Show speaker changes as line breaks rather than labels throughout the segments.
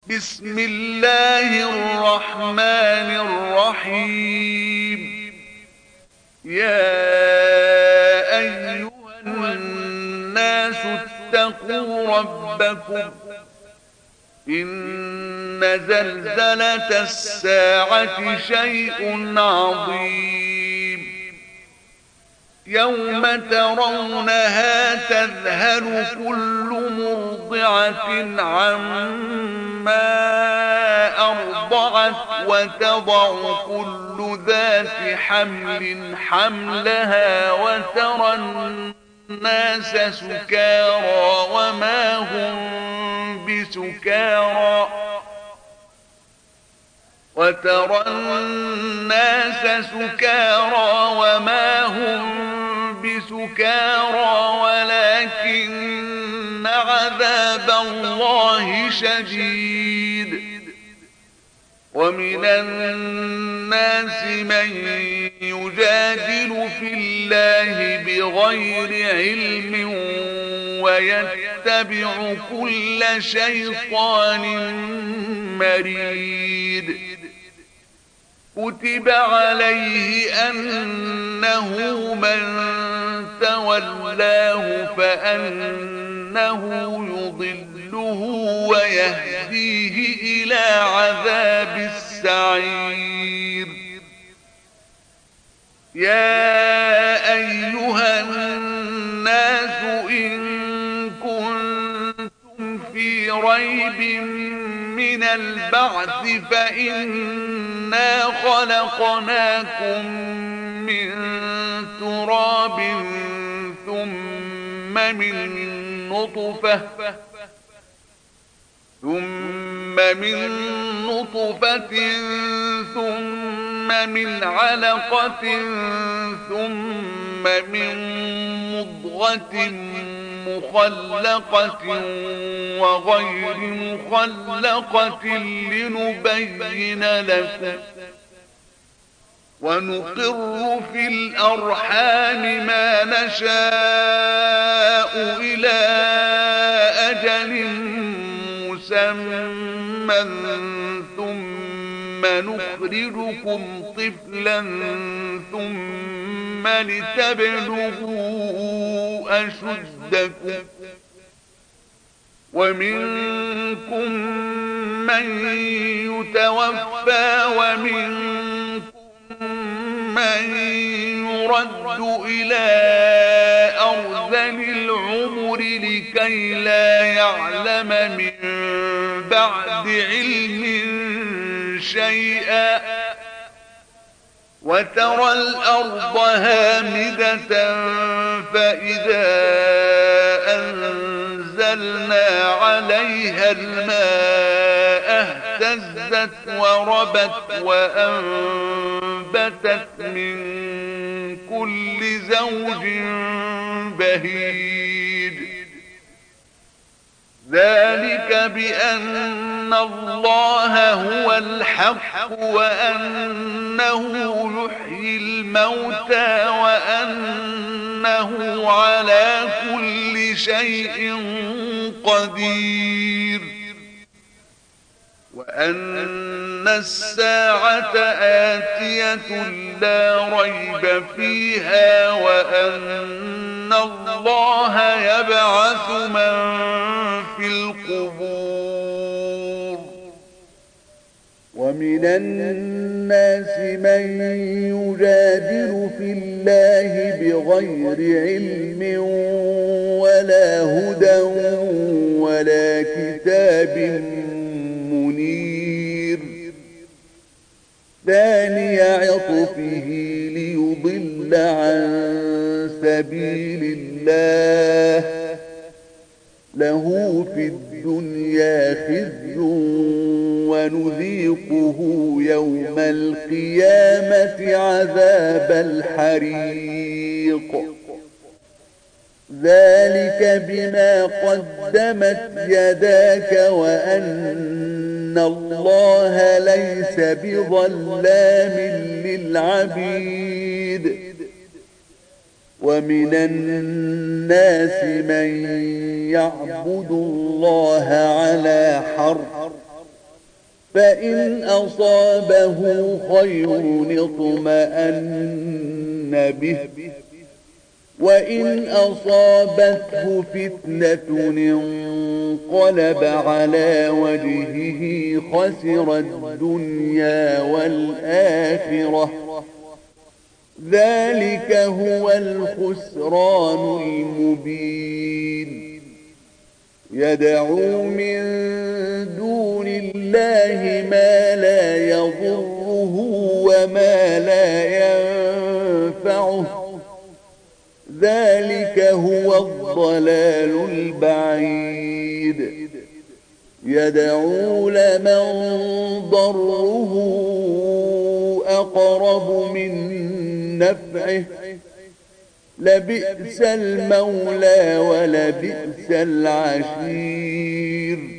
بسم الله الرحمن الرحيم. يا أيها الناس اتقوا ربكم إن زلزلة الساعة شيء عظيم. يوم ترونها تذهل كل مرضعة عما أرضعت وتضع كل ذات حمل حملها وترى الناس سكارى وما هم بسكارى ولكن عذاب الله شديد. ومن الناس من يجادل في الله بغير علم ويتبع كل شيطان مريد. كتب عليه أنه من تولاه فأنه يضله ويهديه إلى عذاب السعير. يا أيها الناس إن كنتم في ريب من البعث فإنا خلقناكم من تراب ثم من نطفة ثم من علقة ثم من مضغة مخلقة وغير مخلقة لنبين لكم ونقر في الأرحام ما نشاء إلى أجل مسمى ثم نخرجكم طفلا ثم لتبلغوا أشدكم ومنكم من يتوفى ومنكم من يرد إلى أرذل العمر لكي لا يعلم من بعد علم شيئا. وترى الأرض هامدة فإذا أنزلنا عليها الماء اهتزت وربت وأنبتت من كل زوج بهيج. ذلك بأن الله هو الحق وأنه يحيي الموتى وأنه على كل شيء قدير وأن الساعة آتية لا ريب فيها وأن الله يبعث من في القبور.
ومن الناس من يجادل في الله بغير علم ولا هدى ولا كتاب منير. ثاني عطفه ليضل عن سبيل الله له في الدنيا خزي ونذيقه يوم القيامة عذاب الحريق. ذلك بما قدمت يداك وأن الله ليس بظلام للعبيد. ومن الناس من يعبد الله على حرف فإن أصابه خير اطمأن به وإن أصابته فتنة انقلب على وجهه خسر الدنيا والآخرة ذلك هو الخسران المبين يدعو من دون الله ما لا يضره وما لا ينفعه ذلك هو الضلال البعيد يدعو لمن ضره أقرب من نفعه لبئس المولى ولبئس العشير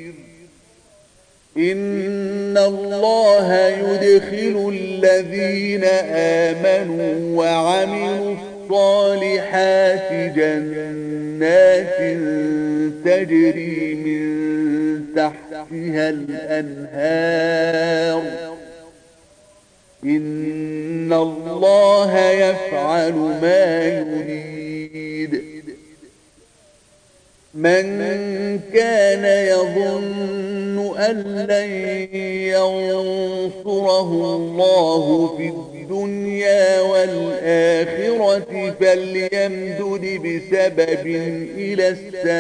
إن الله يدخل الذين آمنوا وعملوا الصالحات جنات تجري من تحتها الأنهار إن الله يفعل ما يريد من كان يظن أن لن ينصره الله في الدنيا والآخرة فليمدد بسبب إلى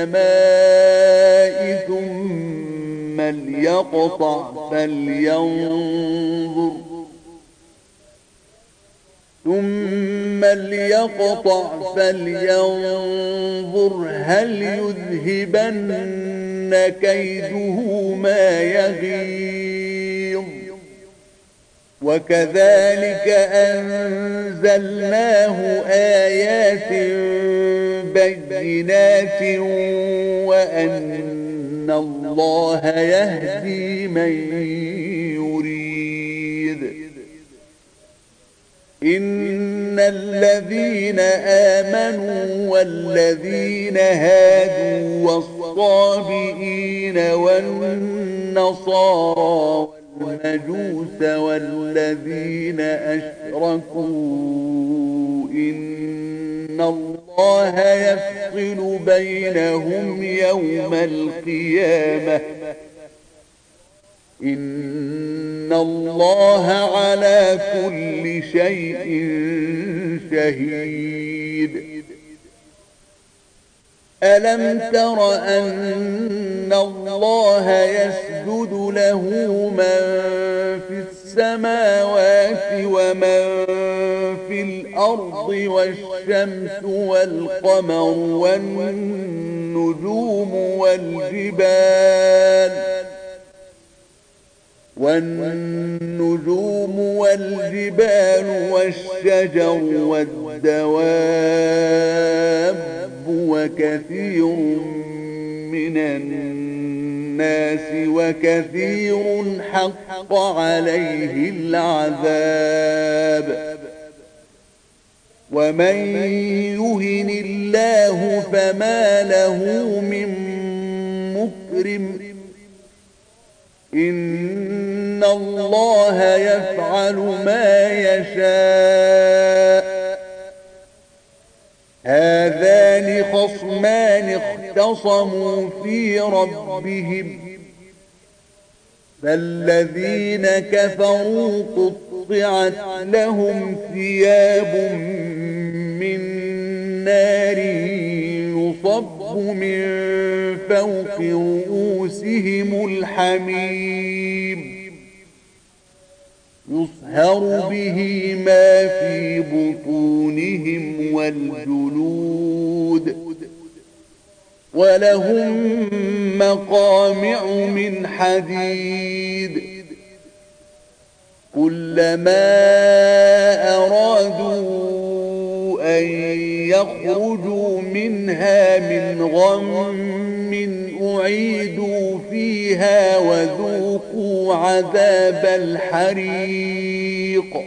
السماء ثم ليقطع فلينظر هل يذهبن كيده ما يغيظ وكذلك أنزلناه آيات بينات وأن الله يهدي من يريد إن الذين آمنوا والذين هادوا والصابئين والنصارى والمجوس والذين أشركوا إن الله يفصل بينهم يوم القيامة إن الله على كل شيء شهيد ألم تر أن الله يسجد له من في السماوات ومن في الأرض والشمس والقمر والنجوم والجبال والشجر والدواب وكثير من الناس وكثير حق عليه العذاب ومن يهن الله فما له من مكرم إن الله يفعل ما يشاء هذان خصمان اختصموا في ربهم فالذين كفروا قطعت لهم ثياب من نار يصب من فوق رؤوسهم الحميم يصهر به ما في بطونهم والجلود ولهم مقامع من حديد كلما أرادوا أن يخرجوا منها من غم أعيدوا فيها وذوقوا عذاب الحريق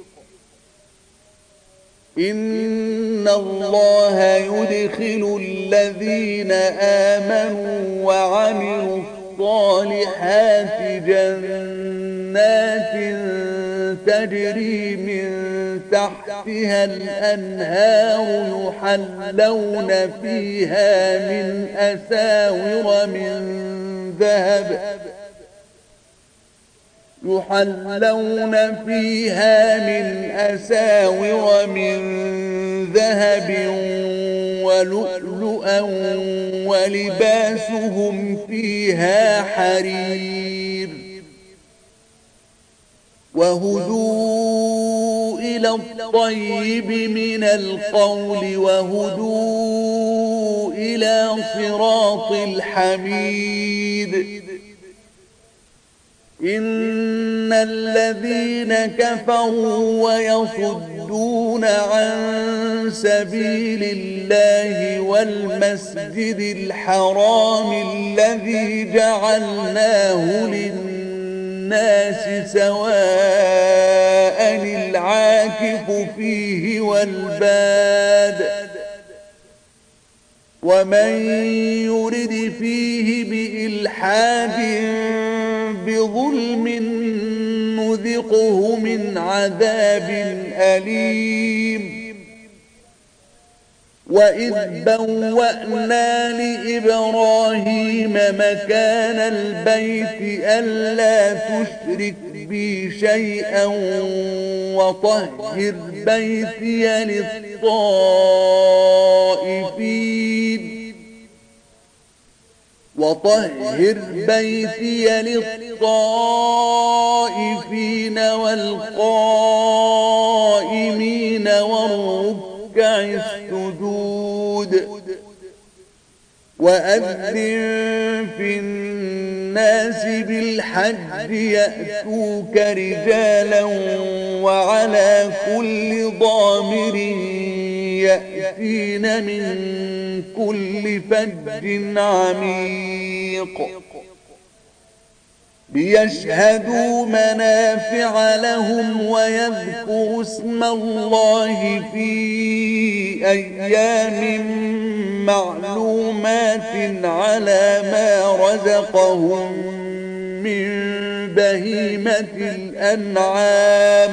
إن الله يدخل الذين آمنوا وعملوا الصالحات جنات جنات تجري من تحتها الأنهار يحلون فيها من أساور من ذهب ولؤلؤا ولباسهم فيها حرير وهدوا إلى الطيب من القول وهدوا إلى صراط الحميد إن الذين كفروا ويصدون عن سبيل الله والمسجد الحرام الذي جعلناه للناس سواء العاكف فيه والباد ومن يرد فيه بإلحاد بظلم نذقه من عذاب أليم وإذ بوأنا لإبراهيم مكان البيت ألا تشرك بي شيئا وطهر بيتي للطائفين والقائمين والركع السجود وأذن في الناس بالحج يأتوك رجالا وعلى كل ضامر يأتين من كل فج عميق ليشهدوا منافع لهم ويذكروا اسم الله في أيام معلومات على ما رزقهم من بهيمة الأنعام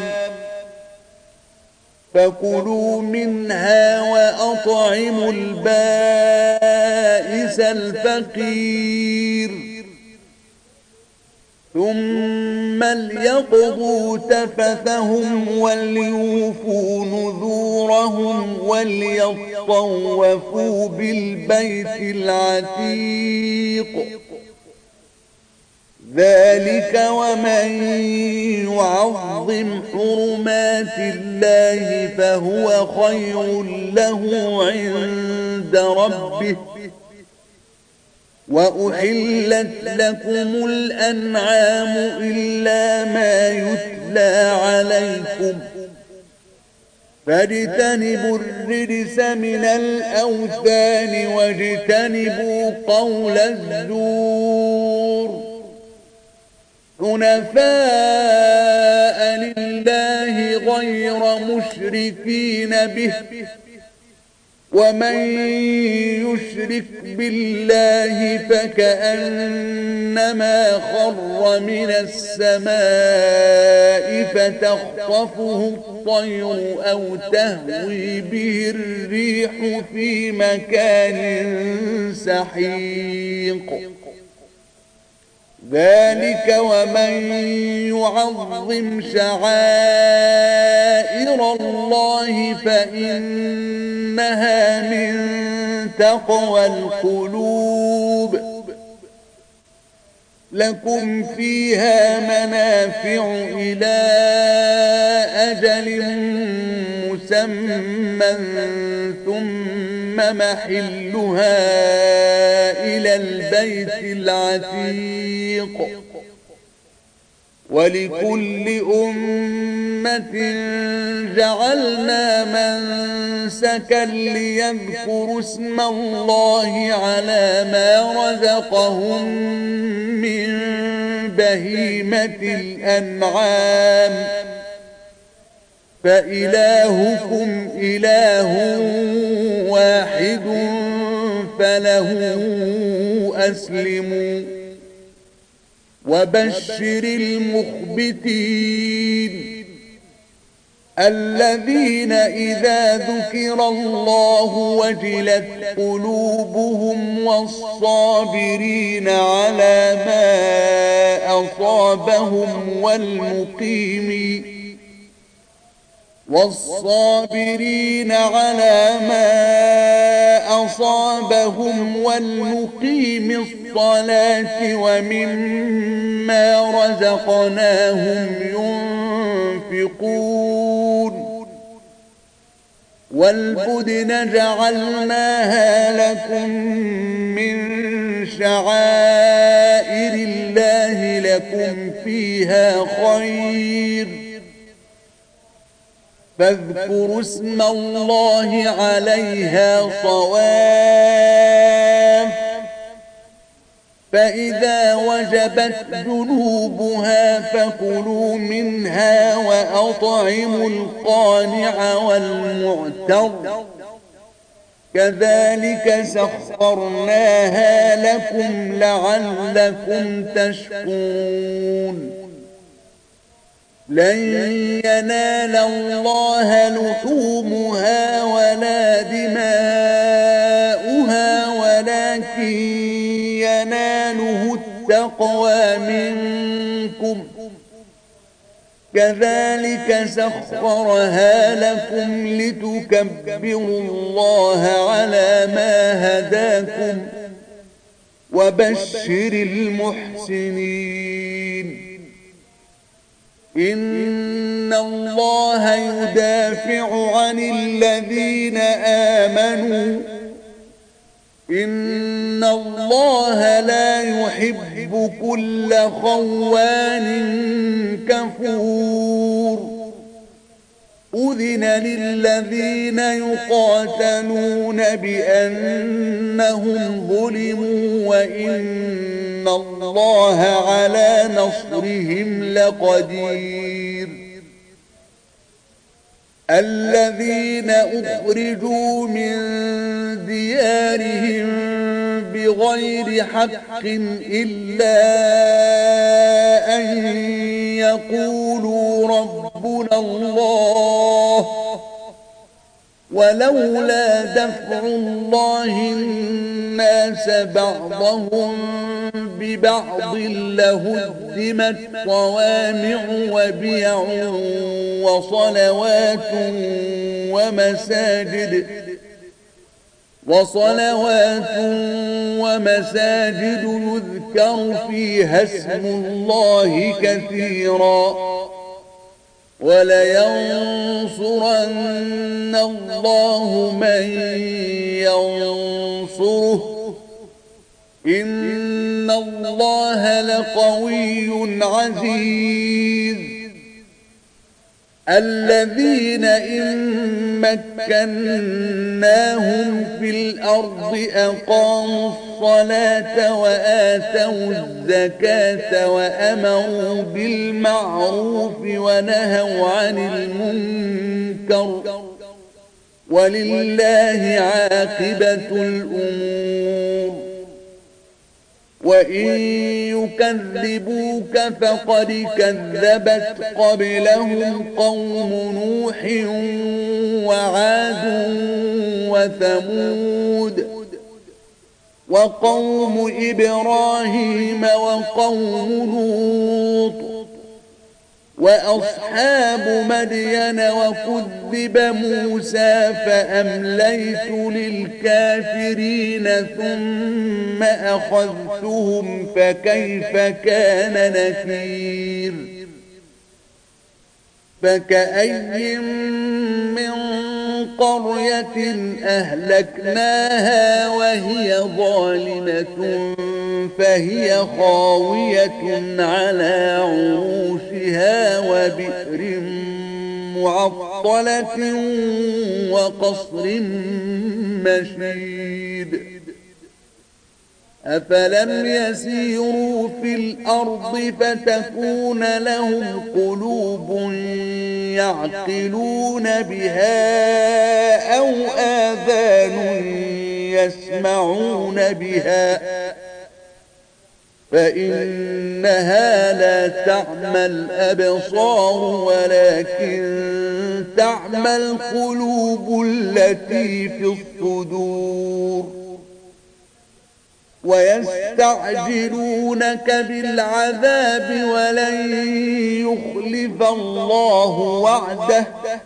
فكلوا منها وأطعموا البائس الفقير ثم ليقضوا تفثهم وليوفوا نذورهم وليطوفوا بالبيت العتيق ذلك ومن يعظم حرمات الله فهو خير له عند ربه وأحلت لكم الأنعام إلا ما يتلى عليكم فاجتنبوا الرجس من الأوثان واجتنبوا قول الزور حنفاء لله غير مشركين به ومن يشرك بالله فكأنما خر من السماء فتخطفه الطير أو تهوي به الريح في مكان سحيق ذلك ومن يعظم شعائر الله فإنها من تقوى القلوب لكم فيها منافع إلى أجل مسمى ثم محلها إلى البيت العتيق ولكل أمة جعلنا منسكا ليذكروا اسم الله على ما رزقهم من بهيمة الأنعام فإلهكم إله واحد فله أسلموا وبشر المخبتين الذين إذا ذكر الله وجلت قلوبهم والصابرين على ما أصابهم والمقيم الصلاة ومما رزقناهم ينفقون والبدن جعلناها لكم من شعائر الله لكم فيها خير فاذكروا اسم الله عليها صواف فإذا وجبت جنوبها فكلوا منها وأطعموا القانع والمعتر كذلك سخرناها لكم لعلكم تشكرون لن ينال الله لحومها ولا دماؤها ولكن يناله التقوى منكم كذلك سخرها لكم لتكبروا الله على ما هداكم وبشر المحسنين إن الله يدافع عن الذين آمنوا إن الله لا يحب كل خوان كفور أذن للذين يقاتلون بأنهم ظلموا وإن الله على نصرهم لقدير الذين أخرجوا من ديارهم بغير حق إلا أن يقولوا ربنا الله ولولا دفع الله الناس بعضهم ببعض لهدمت صوامع وبيع وصلوات ومساجد يذكر فيها اسم الله كثيرا ولينصرن الله من ينصره إن الله لقوي عزيز الذين إن مكناهم في الأرض أقاموا الصلاة وآتوا الزكاة وأمروا بالمعروف ونهوا عن المنكر ولله عاقبة الأمور وإن يكذبوك فقد كذبت قبلهم قوم نوح وعاد وثمود وقوم إبراهيم وقوم لوط وأصحاب مدين وكذب موسى فأمليت للكافرين ثم أخذتهم فكيف كان نكير فكأي من قرية أهلكناها وهي ظالمة فهي خاوية على عروشها وبئر معطلة وقصر مشيد أفلم يسيروا في الأرض فتكون لهم قلوب يعقلون بها أو آذان يسمعون بها فإنها لا تعمى الأبصار ولكن تعمى القلوب التي في الصدور. ويستعجلونك بالعذاب ولن يخلف الله وعده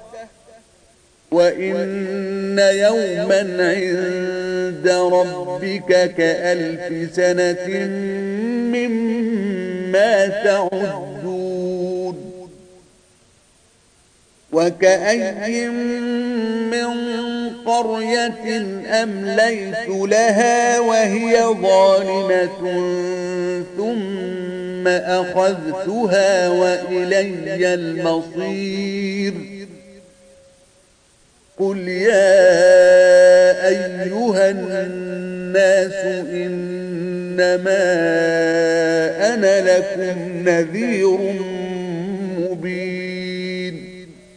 وإن يوما عند ربك كألف سنة مما تعدون. وكأي من قرية أمليت لها وهي ظالمة ثم أخذتها وإلي المصير. قل يا أيها الناس إنما أنا لكم نذير مبين.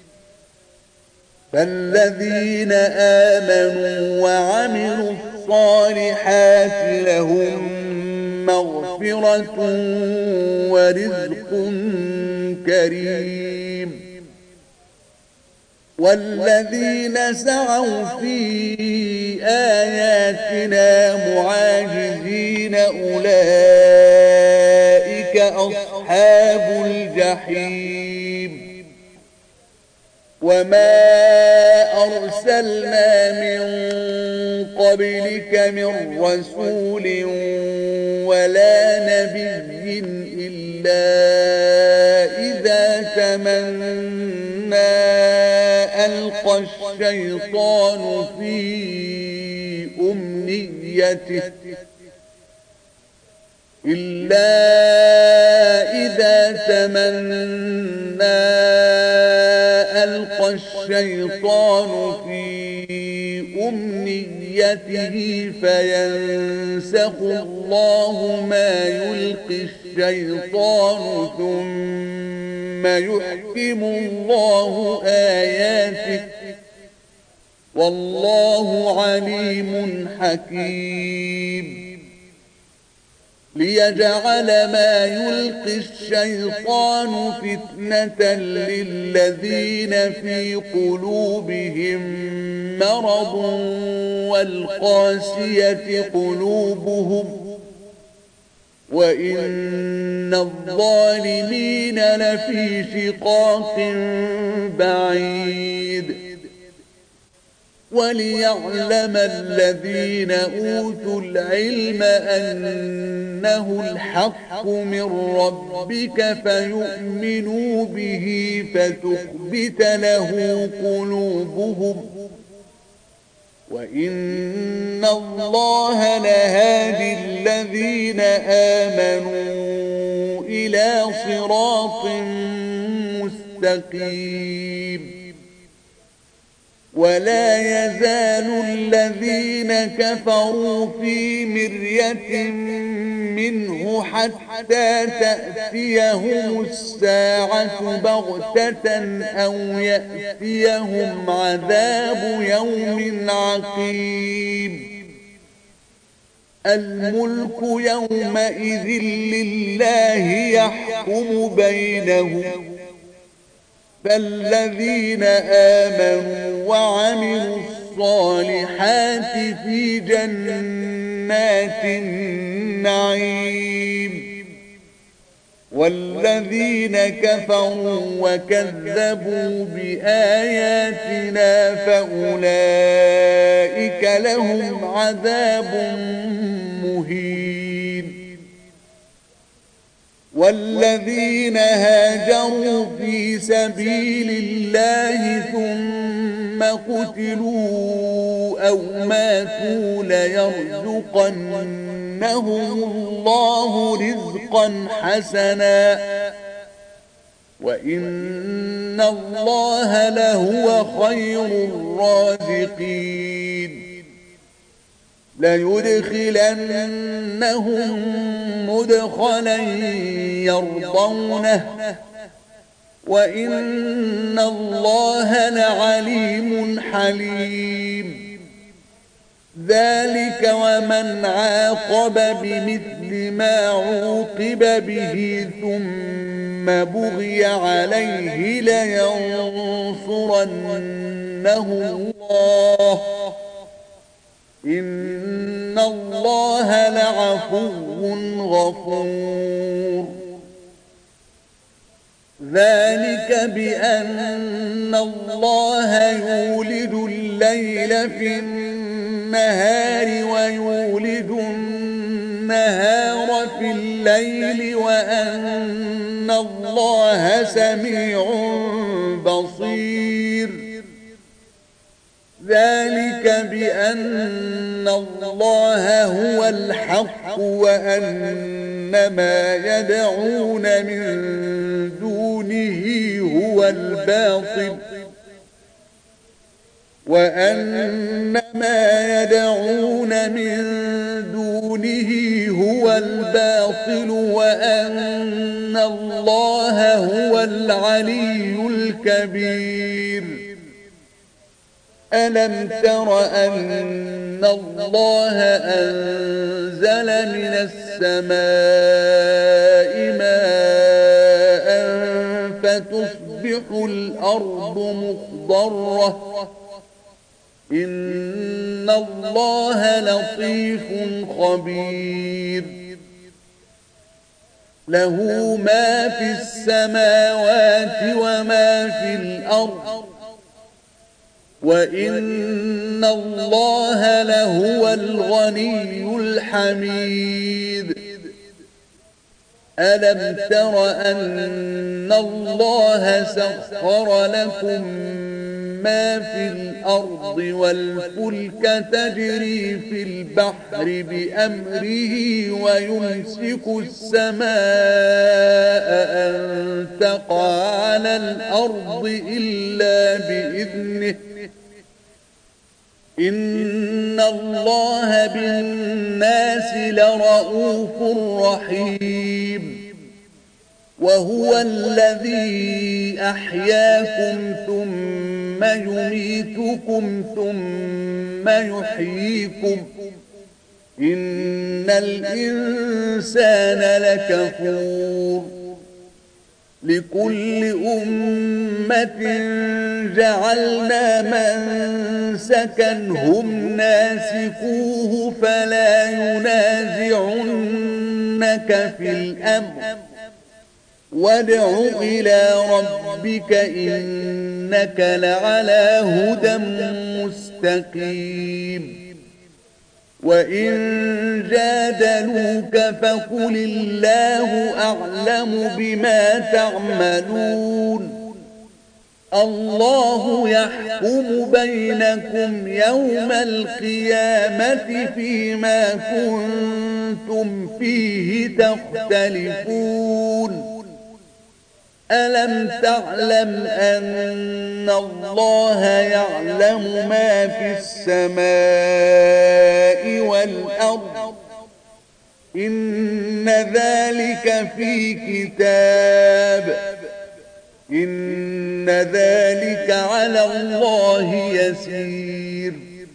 فالذين آمنوا وعملوا الصالحات لهم مغفرة ورزق كريم. والذين سعوا في آياتنا معاجزين أولئك أصحاب الجحيم. وما أرسلنا من قبلك من رسول ولا نبي إلا إذا تمنى ألقى الشيطان في أمنيته فينسخ الله ما يلقي الشيطان ثم يحكم الله آياته والله عليم حكيم. ليجعل ما يلقي الشيطان فتنة للذين في قلوبهم مرض والقاسية قلوبهم وإن الظالمين لفي شقاق بعيد. وليعلم الذين أوتوا العلم أنه الحق من ربك فيؤمنوا به فتخبت له قلوبهم وإن الله لهادي الذين آمنوا إلى صراط مستقيم. ولا يزال الذين كفروا في مرية منه حتى تأتيهم الساعة بغتة أو يأتيهم عذاب يوم عقيم. الملك يومئذ لله يحكم بينهم فالذين آمنوا وعملوا الصالحات في جنات النعيم. والذين كفروا وكذبوا بآياتنا فأولئك لهم عذاب مهين. والذين هاجروا في سبيل الله ثم قتلوا أو ماتوا ليرزقنهم الله رزقا حسنا وإن الله لهو خير الرازقين. ليدخلنهم مدخلا يرضونه وإن الله لعليم حليم. ذلك ومن عاقب بمثل ما عوقب به ثم بغي عليه لينصرنه الله إن الله لعفو غفور ذلك بأن الله يولد الليل في النهار ويولد النهار في الليل وأن الله سميع بصير ذلك بأن الله هو الحق وأن ما يدعون من دونه هو الباطل وأن ما يدعون من دونه هو الباطل وأن الله هو العلي الكبير ألم تر أن الله أنزل من السماء ماء فتصبح الأرض مخضرة إن الله لطيف خبير له ما في السماوات وما في الأرض وإن الله لهو الغني الحميد ألم تر أن الله سخر لكم ما في الأرض والفلك تجري في البحر بأمره ويمسك السماء أن تقع على الأرض إلا بإذنه إن الله بالناس لرؤوف رحيم وهو الذي أحياكم ثم يميتكم ثم يحييكم إن الإنسان لكفور لكل أمة جعلنا منسكا هم ناسكوه فلا ينازعنك في الأمر وادع إلى ربك إنك لعلى هدى مستقيم وإن جادلوك فقل الله أعلم بما تعملون الله يحكم بينكم يوم القيامة فيما كنتم فيه تختلفون ألم تعلم أن الله يعلم ما في السماء والأرض إن ذلك في كتاب إن ذلك على الله يسير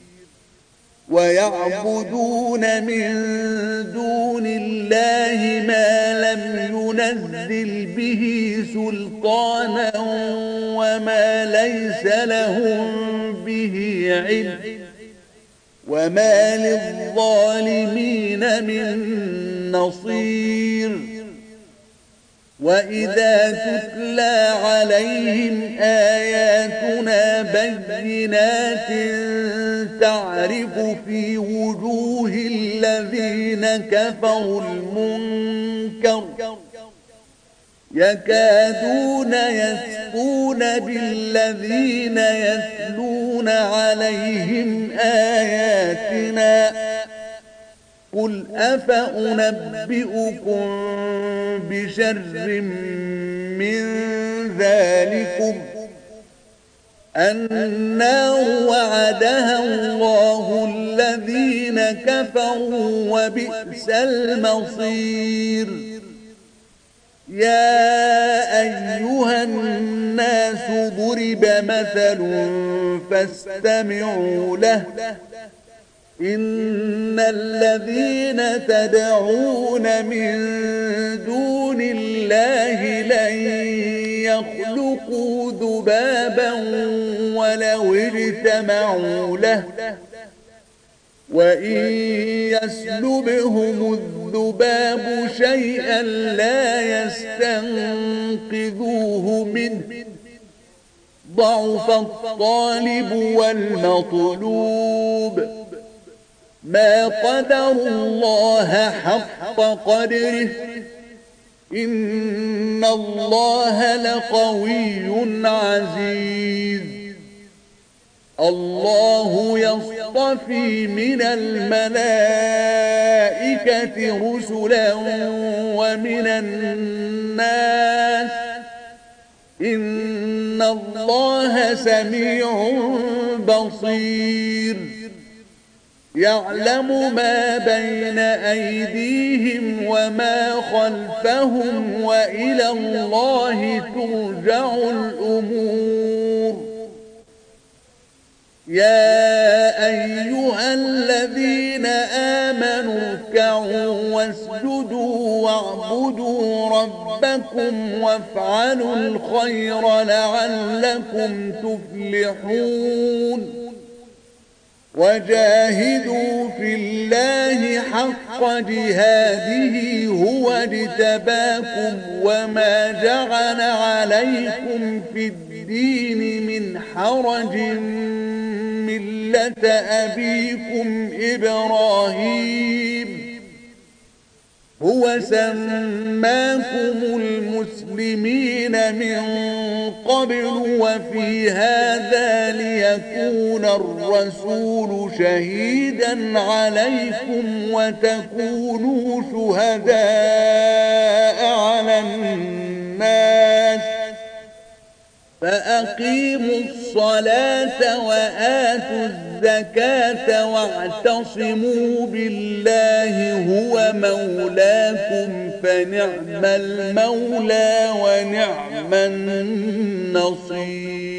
ويعبدون من دون الله ما لم ينزل به سلطانا وما ليس لهم به علم وما للظالمين من نصير وإذا تتلى عليهم آياتنا بينات تعرف في وجوه الذين كفروا المنكر يكادون يسقون بالذين يتلون عليهم آياتنا قل أفأنبئكم بشر من ذلكم النار وعدها الله الذين كفروا وبئس المصير يا أيها الناس ضرب مثل فاستمعوا له إن الذين تدعون من دون الله لن يخلقوا ذبابا ولو اجتمعوا له وإن يسلبهم الذباب شيئا لا يستنقذوه منه ضعف الطالب والمطلوب ما قدروا الله حق قدره إن الله لقوي عزيز الله يصطفي من الملائكة رسلا ومن الناس إن الله سميع بصير يعلم ما بين أيديهم وما خلفهم وإلى الله ترجع الأمور يا أيها الذين آمنوا اركعوا واسجدوا واعبدوا ربكم وافعلوا الخير لعلكم تفلحون وجاهدوا في الله حق جهاده هو اجتباكم وما جعل عليكم في الدين من حرج ملة أبيكم إبراهيم هو سماكم المسلمين من قبل وفي هذا ليكون الرسول شهيدا عليكم وتكونوا شهداء على الناس فأقيموا الصلاة وآتوا الزكاة واعتصموا بالله هو مولاكم فنعم المولى ونعم النصير